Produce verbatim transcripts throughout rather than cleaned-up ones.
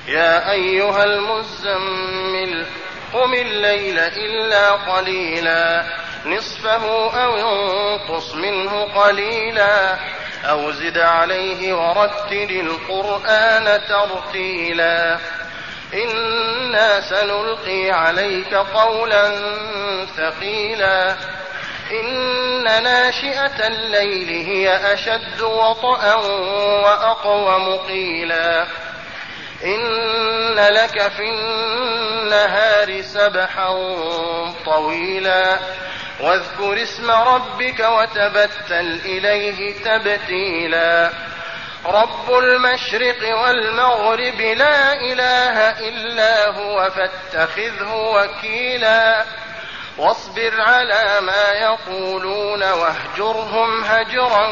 يا أيها المزمل قم الليل إلا قليلا نصفه أو انقص منه قليلا أو زد عليه ورتل القرآن ترتيلا إنا سنلقي عليك قولا ثقيلا إن ناشئة الليل هي أشد وطئا وأقوم قيلا إن لك في النهار سبحا طويلا واذكر اسم ربك وتبتل إليه تبتيلا رب المشرق والمغرب لا إله إلا هو فاتخذه وكيلا واصبر على ما يقولون واهجرهم هجرا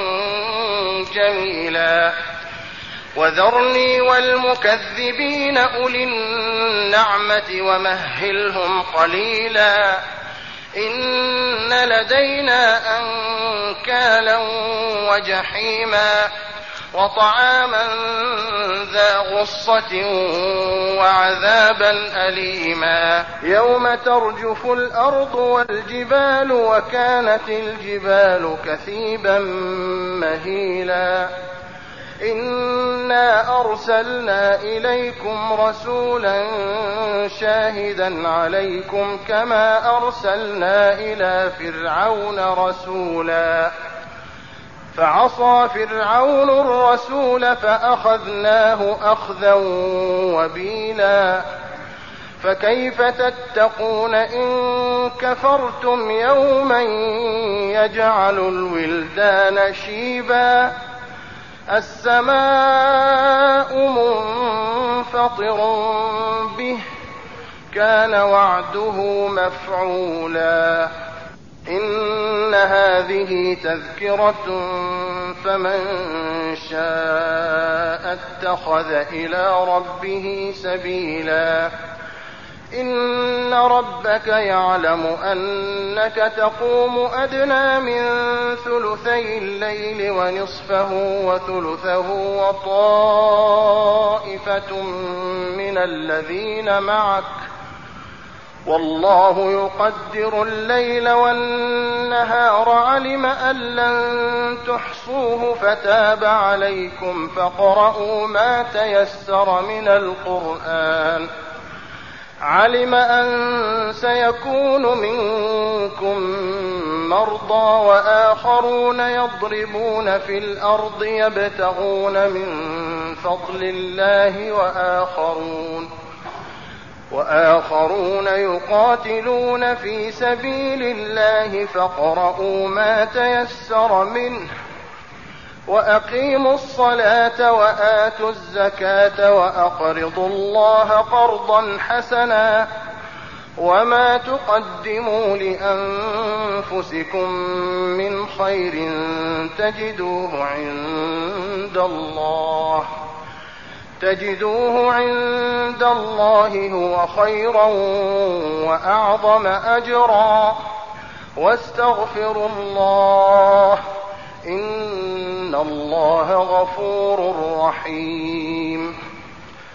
جميلا وذرني والمكذبين أولي النعمة ومهلهم قليلا إن لدينا أنكالا وجحيما وطعاما ذا غصة وعذابا أليما يوم ترجف الأرض والجبال وكانت الجبال كثيبا مهيلا إنا أرسلنا إليكم رسولا شاهدا عليكم كما أرسلنا إلى فرعون رسولا فعصى فرعون الرسول فأخذناه أخذا وبيلا فكيف تتقون إن كفرتم يوما يجعل الولدان شيبا السماء منفطر به كان وعده مفعولا إن هذه تذكرة فمن شاء اتخذ إلى ربه سبيلا إن ربك يعلم أنك تقوم أدنى من ثلثي الليل ونصفه وثلثه وطائفة من الذين معك والله يقدر الليل والنهار علم أن لن تحصوه فتاب عليكم فاقرؤوا ما تيسر من القرآن علم أن سيكون منكم مرضى وآخرون يضربون في الأرض يبتغون من فضل الله وآخرون وآخرون يقاتلون في سبيل الله فاقرؤوا ما تيسر منه وأقيموا الصلاة وآتوا الزكاة وأقرضوا الله قرضا حسنا وما تقدموا لأنفسكم من خير تجدوه عند الله تجدوه عند الله هو خيرا وأعظم أجرا واستغفروا الله إن الله غفور رحيم